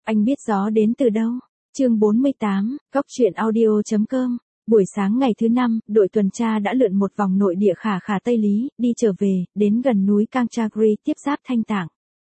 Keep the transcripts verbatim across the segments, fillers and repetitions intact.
Anh biết gió đến từ đâu? Chương bốn mươi tám, góc truyện audio chấm com. Buổi sáng ngày thứ năm, đội tuần tra đã lượn một vòng nội địa khả khả Tây Lý, đi trở về, đến gần núi Kangchagri tiếp giáp Thanh Tạng.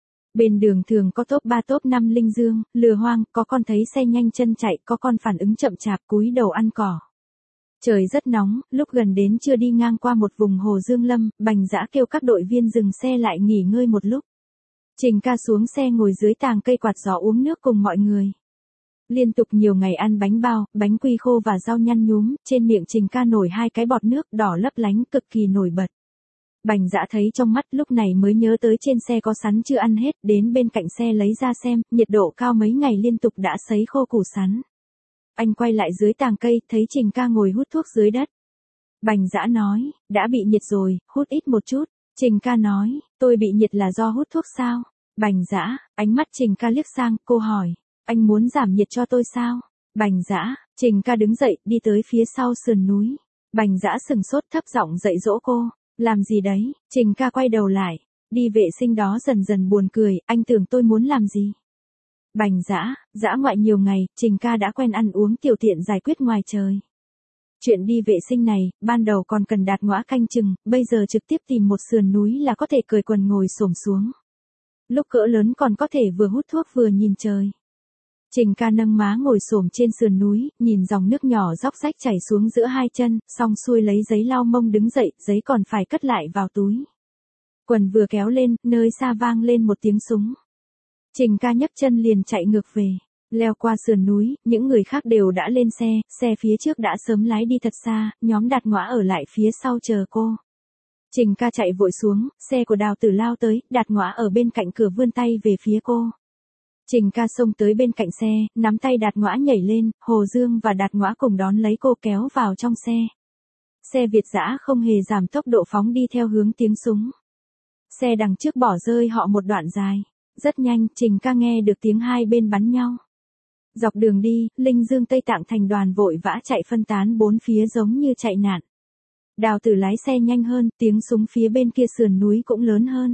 Bên đường thường có top ba top năm linh dương, lừa hoang, có con thấy xe nhanh chân chạy, có con phản ứng chậm chạp cúi đầu ăn cỏ. Trời rất nóng, lúc gần đến chưa đi ngang qua một vùng hồ Dương Lâm, Bành Dã kêu các đội viên dừng xe lại nghỉ ngơi một lúc. Trình Ca xuống xe ngồi dưới tàng cây quạt gió uống nước cùng mọi người. Liên tục nhiều ngày ăn bánh bao, bánh quy khô và rau nhăn nhúm, trên miệng Trình Ca nổi hai cái bọt nước đỏ lấp lánh cực kỳ nổi bật. Bành Dã thấy trong mắt lúc này mới nhớ tới trên xe có sắn chưa ăn hết, đến bên cạnh xe lấy ra xem, nhiệt độ cao mấy ngày liên tục đã sấy khô củ sắn. Anh quay lại dưới tàng cây, thấy Trình Ca ngồi hút thuốc dưới đất. Bành Dã nói, đã bị nhiệt rồi, hút ít một chút. Trình Ca nói, tôi bị nhiệt là do hút thuốc sao? Bành Dã, ánh mắt Trình Ca liếc sang, cô hỏi, anh muốn giảm nhiệt cho tôi sao? Bành Dã, Trình Ca đứng dậy, đi tới phía sau sườn núi. Bành Dã sừng sốt thấp giọng dạy dỗ cô, làm gì đấy? Trình Ca quay đầu lại, đi vệ sinh đó dần dần buồn cười, anh tưởng tôi muốn làm gì? Bành Dã, dã ngoại nhiều ngày, Trình Ca đã quen ăn uống tiểu tiện giải quyết ngoài trời. Chuyện đi vệ sinh này, ban đầu còn cần Đạt Ngõa canh chừng, bây giờ trực tiếp tìm một sườn núi là có thể cởi quần ngồi xổm xuống. Lúc cỡ lớn còn có thể vừa hút thuốc vừa nhìn trời. Trình Ca nâng má ngồi xổm trên sườn núi, nhìn dòng nước nhỏ róc rách chảy xuống giữa hai chân, xong xuôi lấy giấy lau mông đứng dậy, giấy còn phải cất lại vào túi. Quần vừa kéo lên, nơi xa vang lên một tiếng súng. Trình Ca nhấc chân liền chạy ngược về. Leo qua sườn núi, những người khác đều đã lên xe, xe phía trước đã sớm lái đi thật xa, nhóm Đạt Ngõa ở lại phía sau chờ cô. Trình Ca chạy vội xuống, xe của Đào Tử lao tới, Đạt Ngõa ở bên cạnh cửa vươn tay về phía cô. Trình Ca xông tới bên cạnh xe, nắm tay Đạt Ngõa nhảy lên, Hồ Dương và Đạt Ngõa cùng đón lấy cô kéo vào trong xe. Xe Việt Dã không hề giảm tốc độ phóng đi theo hướng tiếng súng. Xe đằng trước bỏ rơi họ một đoạn dài. Rất nhanh, Trình Ca nghe được tiếng hai bên bắn nhau. Dọc đường đi, Linh Dương Tây Tạng thành đoàn vội vã chạy phân tán bốn phía giống như chạy nạn. Đào Tử lái xe nhanh hơn, tiếng súng phía bên kia sườn núi cũng lớn hơn.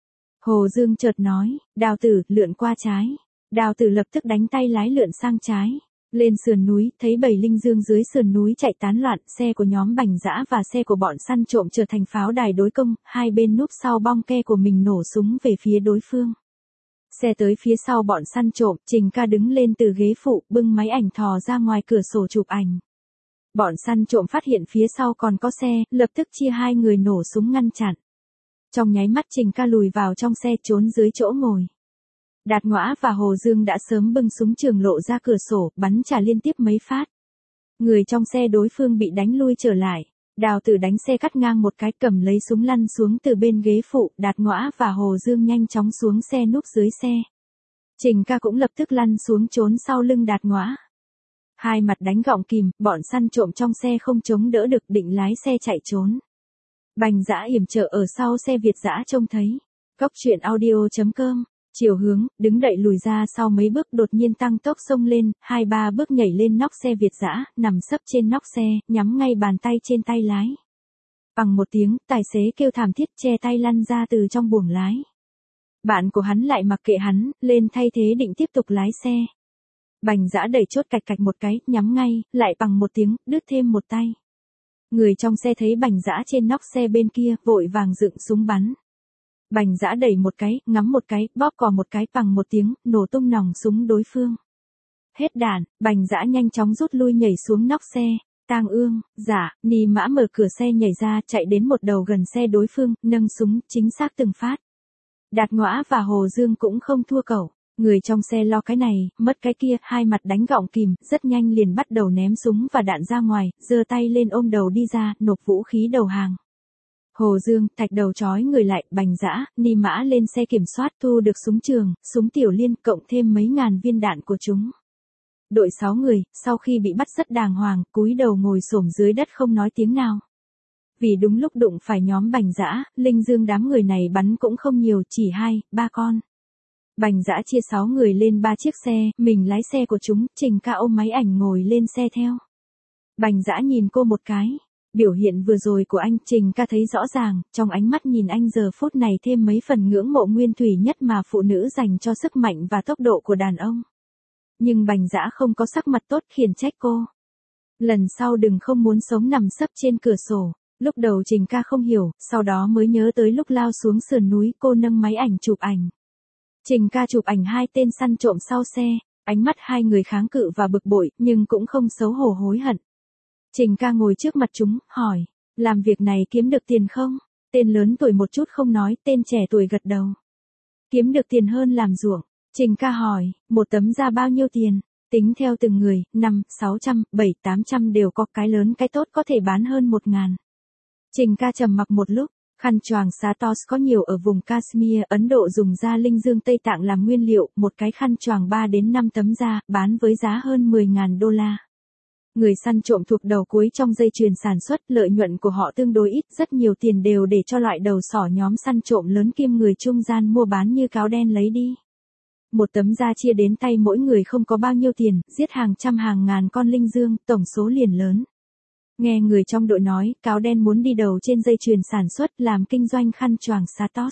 Hồ Dương chợt nói, Đào Tử, lượn qua trái. Đào Tử lập tức đánh tay lái lượn sang trái. Lên sườn núi, thấy bầy linh dương dưới sườn núi chạy tán loạn, xe của nhóm Bành Dã và xe của bọn săn trộm trở thành pháo đài đối công, hai bên núp sau bong ke của mình nổ súng về phía đối phương. Xe tới phía sau bọn săn trộm, Trình Ca đứng lên từ ghế phụ, bưng máy ảnh thò ra ngoài cửa sổ chụp ảnh. Bọn săn trộm phát hiện phía sau còn có xe, lập tức chia hai người nổ súng ngăn chặn. Trong nháy mắt Trình Ca lùi vào trong xe trốn dưới chỗ ngồi. Đạt Ngõa và Hồ Dương đã sớm bưng súng trường lộ ra cửa sổ, bắn trả liên tiếp mấy phát. Người trong xe đối phương bị đánh lui trở lại. Đào Tử đánh xe cắt ngang một cái, cầm lấy súng lăn xuống từ bên ghế phụ, Đạt Ngõa và Hồ Dương nhanh chóng xuống xe núp dưới xe. Trình Ca cũng lập tức lăn xuống trốn sau lưng Đạt Ngõa. Hai mặt đánh gọng kìm, bọn săn trộm trong xe không chống đỡ được, định lái xe chạy trốn. Bành Dã yểm trợ ở sau xe Việt Dã trông thấy. Góc truyện audio chấm com. Chiều hướng, đứng đậy lùi ra sau mấy bước đột nhiên tăng tốc xông lên, hai ba bước nhảy lên nóc xe Việt Dã, nằm sấp trên nóc xe, nhắm ngay bàn tay trên tay lái. Bằng một tiếng, tài xế kêu thảm thiết che tay lăn ra từ trong buồng lái. Bạn của hắn lại mặc kệ hắn, lên thay thế định tiếp tục lái xe. Bành Dã đẩy chốt cạch cạch một cái, nhắm ngay, lại bằng một tiếng, đứt thêm một tay. Người trong xe thấy Bành Dã trên nóc xe bên kia, vội vàng dựng súng bắn. Bành Dã đẩy một cái, ngắm một cái, bóp cò một cái, bằng một tiếng, nổ tung nòng súng đối phương. Hết đạn, Bành Dã nhanh chóng rút lui nhảy xuống nóc xe. Tang Ương, Giả, Ni Mã mở cửa xe nhảy ra, chạy đến một đầu gần xe đối phương, nâng súng, chính xác từng phát. Đạt Ngõa và Hồ Dương cũng không thua cẩu. Người trong xe lo cái này, mất cái kia, hai mặt đánh gọng kìm, rất nhanh liền bắt đầu ném súng và đạn ra ngoài, giơ tay lên ôm đầu đi ra, nộp vũ khí đầu hàng. Hồ Dương, Thạch Đầu trói người lại, Bành Dã, Ni Mã lên xe kiểm soát thu được súng trường, súng tiểu liên, cộng thêm mấy ngàn viên đạn của chúng. Đội sáu người, sau khi bị bắt rất đàng hoàng, cúi đầu ngồi xổm dưới đất không nói tiếng nào. Vì đúng lúc đụng phải nhóm Bành Dã, Linh Dương đám người này bắn cũng không nhiều, chỉ hai, ba con. Bành Dã chia sáu người lên ba chiếc xe, mình lái xe của chúng, Trình Ca ôm máy ảnh ngồi lên xe theo. Bành Dã nhìn cô một cái. Biểu hiện vừa rồi của anh, Trình Ca thấy rõ ràng, trong ánh mắt nhìn anh giờ phút này thêm mấy phần ngưỡng mộ nguyên thủy nhất mà phụ nữ dành cho sức mạnh và tốc độ của đàn ông. Nhưng Bành Dã không có sắc mặt tốt khiển trách cô. Lần sau đừng không muốn sống nằm sấp trên cửa sổ. Lúc đầu Trình ca không hiểu, sau đó mới nhớ tới lúc lao xuống sườn núi cô nâng máy ảnh chụp ảnh. Trình ca chụp ảnh hai tên săn trộm sau xe, ánh mắt hai người kháng cự và bực bội, nhưng cũng không xấu hổ hối hận. Trình ca ngồi trước mặt chúng, hỏi, làm việc này kiếm được tiền không? Tên lớn tuổi một chút không nói, tên trẻ tuổi gật đầu. Kiếm được tiền hơn làm ruộng. Trình ca hỏi, một tấm ra bao nhiêu tiền? Tính theo từng người, năm, sáu trăm, bảy, tám trăm đều có, cái lớn cái tốt có thể bán hơn một ngàn. Trình ca trầm mặc một lúc, khăn choàng Satos có nhiều ở vùng Kashmir, Ấn Độ dùng da linh dương Tây Tạng làm nguyên liệu, một cái khăn choàng ba đến năm tấm da, bán với giá hơn mười ngàn đô la. Người săn trộm thuộc đầu cuối trong dây chuyền sản xuất, lợi nhuận của họ tương đối ít, rất nhiều tiền đều để cho loại đầu sỏ nhóm săn trộm lớn kiêm người trung gian mua bán như cáo đen lấy đi. Một tấm da chia đến tay mỗi người không có bao nhiêu tiền, giết hàng trăm hàng ngàn con linh dương, tổng số liền lớn. Nghe người trong đội nói, cáo đen muốn đi đầu trên dây chuyền sản xuất làm kinh doanh khăn choàng Satos.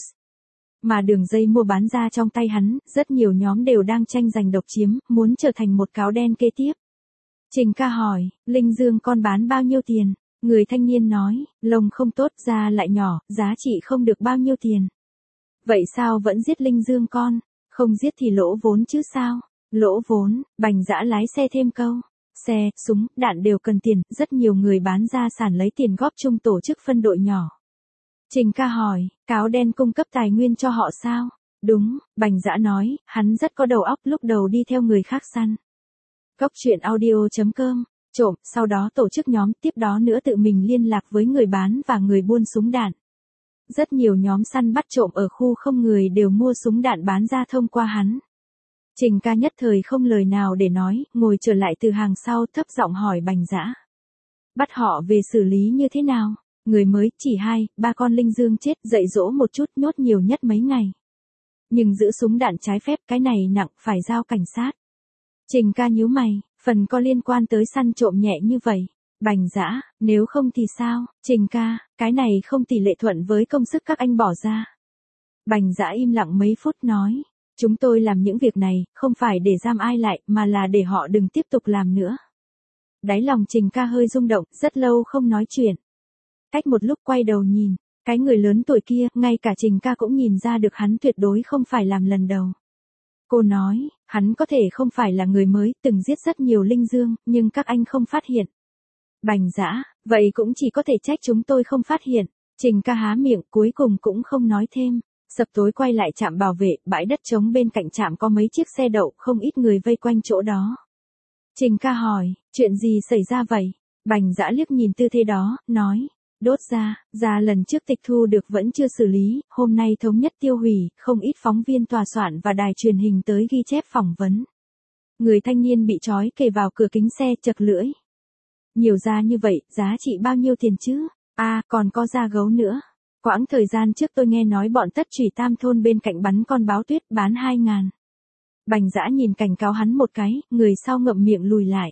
Mà đường dây mua bán da trong tay hắn, rất nhiều nhóm đều đang tranh giành độc chiếm, muốn trở thành một cáo đen kế tiếp. Trình ca hỏi, linh dương con bán bao nhiêu tiền? Người thanh niên nói, lông không tốt, da lại nhỏ, giá trị không được bao nhiêu tiền. Vậy sao vẫn giết linh dương con? Không giết thì lỗ vốn chứ sao? Lỗ vốn, Bành Dã lái xe thêm câu. Xe, súng, đạn đều cần tiền, rất nhiều người bán gia sản lấy tiền góp chung tổ chức phân đội nhỏ. Trình ca hỏi, cáo đen cung cấp tài nguyên cho họ sao? Đúng, Bành Dã nói, hắn rất có đầu óc, lúc đầu đi theo người khác săn. Góc truyện audio chấm com, trộm, sau đó tổ chức nhóm, tiếp đó nữa tự mình liên lạc với người bán và người buôn súng đạn. Rất nhiều nhóm săn bắt trộm ở khu không người đều mua súng đạn bán ra thông qua hắn. Trình ca nhất thời không lời nào để nói, ngồi trở lại từ hàng sau thấp giọng hỏi Bành Dã. Bắt họ về xử lý như thế nào? Người mới, chỉ hai, ba con linh dương chết, dạy dỗ một chút, nhốt nhiều nhất mấy ngày. Nhưng giữ súng đạn trái phép, cái này nặng, phải giao cảnh sát. Trình ca nhíu mày, phần có liên quan tới săn trộm nhẹ như vậy. Bành Dã, nếu không thì sao? Trình ca, cái này không tỷ lệ thuận với công sức các anh bỏ ra. Bành Dã im lặng mấy phút nói. Chúng tôi làm những việc này, không phải để giam ai lại, mà là để họ đừng tiếp tục làm nữa. Đáy lòng Trình ca hơi rung động, rất lâu không nói chuyện. Cách một lúc quay đầu nhìn, cái người lớn tuổi kia, ngay cả Trình ca cũng nhìn ra được hắn tuyệt đối không phải làm lần đầu. Cô nói, hắn có thể không phải là người mới, từng giết rất nhiều linh dương, nhưng các anh không phát hiện. Bành Dã, vậy cũng chỉ có thể trách chúng tôi không phát hiện. Trình ca há miệng, cuối cùng cũng không nói thêm. Sập tối quay lại trạm bảo vệ, bãi đất trống bên cạnh trạm có mấy chiếc xe đậu, không ít người vây quanh chỗ đó. Trình ca hỏi, chuyện gì xảy ra vậy? Bành Dã liếc nhìn tư thế đó, nói, đốt ra, ra lần trước tịch thu được vẫn chưa xử lý, hôm nay thống nhất tiêu hủy, không ít phóng viên tòa soạn và đài truyền hình tới ghi chép phỏng vấn. Người thanh niên bị trói kề vào cửa kính xe chật lưỡi. Nhiều da như vậy, giá trị bao nhiêu tiền chứ? À, còn có da gấu nữa. Quãng thời gian trước tôi nghe nói bọn Tất Chủy Tam thôn bên cạnh bắn con báo tuyết bán hai ngàn. Bành Dã nhìn cảnh cáo hắn một cái, người sau ngậm miệng lùi lại.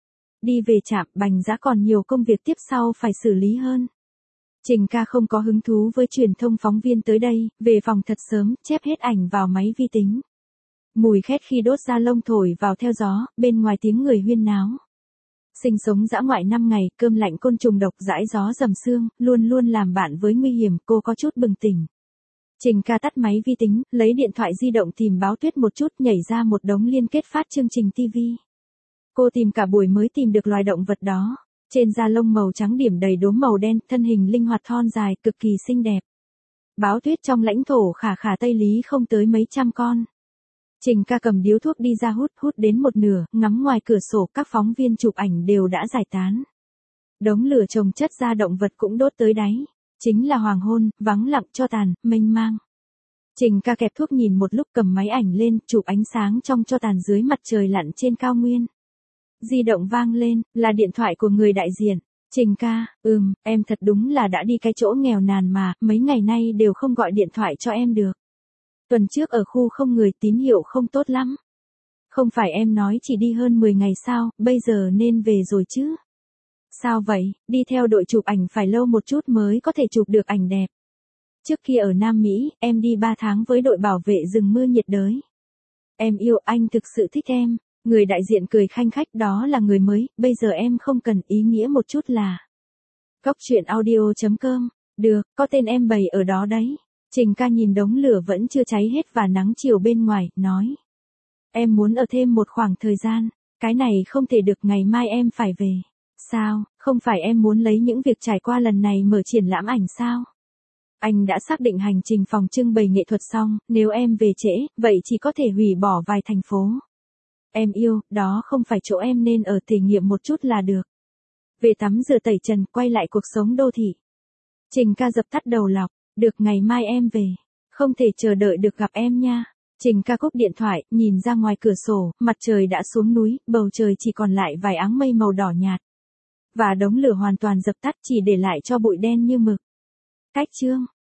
Đi về trạm, Bành Dã còn nhiều công việc tiếp sau phải xử lý hơn. Trình ca không có hứng thú với truyền thông phóng viên tới đây, về phòng thật sớm, chép hết ảnh vào máy vi tính. Mùi khét khi đốt da lông thổi vào theo gió, bên ngoài tiếng người huyên náo. Sinh sống dã ngoại năm ngày, cơm lạnh côn trùng độc dãi gió dầm sương, luôn luôn làm bạn với nguy hiểm, cô có chút bừng tỉnh. Trình ca tắt máy vi tính, lấy điện thoại di động tìm báo tuyết một chút, nhảy ra một đống liên kết phát chương trình ti vi. Cô tìm cả buổi mới tìm được loài động vật đó. Trên da lông màu trắng điểm đầy đốm màu đen, thân hình linh hoạt thon dài, cực kỳ xinh đẹp. Báo tuyết trong lãnh thổ khả khả Tây Lý không tới mấy trăm con. Trình ca cầm điếu thuốc đi ra hút, hút đến một nửa, ngắm ngoài cửa sổ, các phóng viên chụp ảnh đều đã giải tán. Đống lửa chồng chất da động vật cũng đốt tới đáy. Chính là hoàng hôn, vắng lặng cho tàn, mênh mang. Trình ca kẹp thuốc nhìn một lúc cầm máy ảnh lên, chụp ánh sáng trong cho tàn dưới mặt trời lặn trên cao nguyên. Di động vang lên, là điện thoại của người đại diện. Trình ca, ừm, em thật đúng là đã đi cái chỗ nghèo nàn mà, mấy ngày nay đều không gọi điện thoại cho em được. Tuần trước ở khu không người tín hiệu không tốt lắm. Không phải em nói chỉ đi hơn mười ngày sao, bây giờ nên về rồi chứ. Sao vậy, đi theo đội chụp ảnh phải lâu một chút mới có thể chụp được ảnh đẹp. Trước kia ở Nam Mỹ, em đi ba tháng với đội bảo vệ rừng mưa nhiệt đới. Em yêu anh thực sự thích em. Người đại diện cười khanh khách, đó là người mới, bây giờ em không cần, ý nghĩa một chút là. Cóc truyện audio chấm com, được, có tên em bày ở đó đấy. Trình ca nhìn đống lửa vẫn chưa cháy hết và nắng chiều bên ngoài, nói. Em muốn ở thêm một khoảng thời gian, cái này không thể được, ngày mai em phải về. Sao, không phải em muốn lấy những việc trải qua lần này mở triển lãm ảnh sao? Anh đã xác định hành trình phòng trưng bày nghệ thuật xong, nếu em về trễ, vậy chỉ có thể hủy bỏ vài thành phố. Em yêu, đó không phải chỗ em nên ở, thể nghiệm một chút là được. Về tắm rửa tẩy trần, quay lại cuộc sống đô thị. Trình ca dập tắt đầu lọc, được, ngày mai em về. Không thể chờ đợi được gặp em nha. Trình ca cúp điện thoại, nhìn ra ngoài cửa sổ, mặt trời đã xuống núi, bầu trời chỉ còn lại vài áng mây màu đỏ nhạt. Và đống lửa hoàn toàn dập tắt, chỉ để lại cho bụi đen như mực. Cách chương